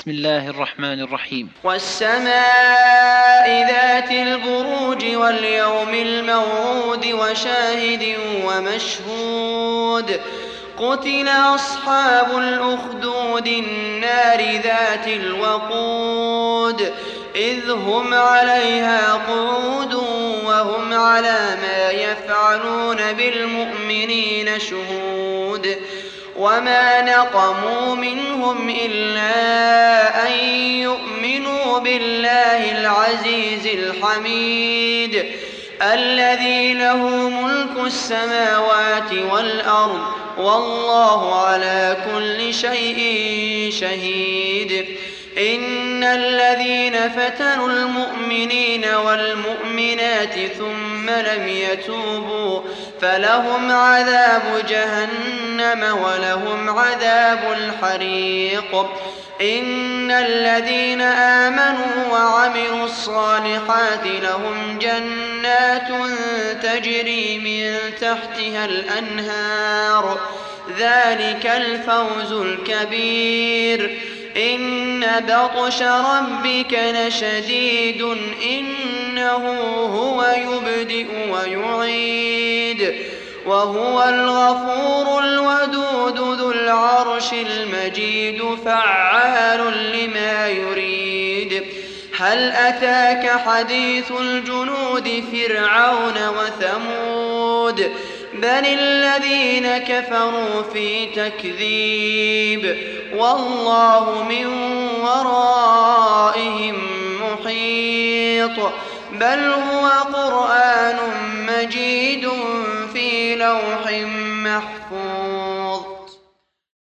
بسم الله الرحمن الرحيم. والسماء ذات البروج واليوم الموعود وشاهد ومشهود قتل أصحاب الأخدود النار ذات الوقود إذ هم عليها قعود وهم على ما يفعلون بالمؤمنين شهود وما نقموا منهم إلا أن يؤمنوا بالله العزيز الحميد الذي له ملك السماوات والأرض والله على كل شيء شهيد إن الذين فتنوا المؤمنين والمؤمنات ثم لم يتوبوا فلهم عذاب جهنم ولهم عذاب الحريق إن الذين آمنوا وعملوا الصالحات لهم جنات تجري من تحتها الأنهار ذلك الفوز الكبير إن بطش ربك لشديد إنه هو يبدئ ويعيد وهو الغفور الودود ذو العرش المجيد فعال لما يريد هل أتاك حديث الجنود فرعون وثمود بل الذين كفروا في تكذيب والله من ورائهم محيط بل هو قرآن مجيد في لوح محفوظ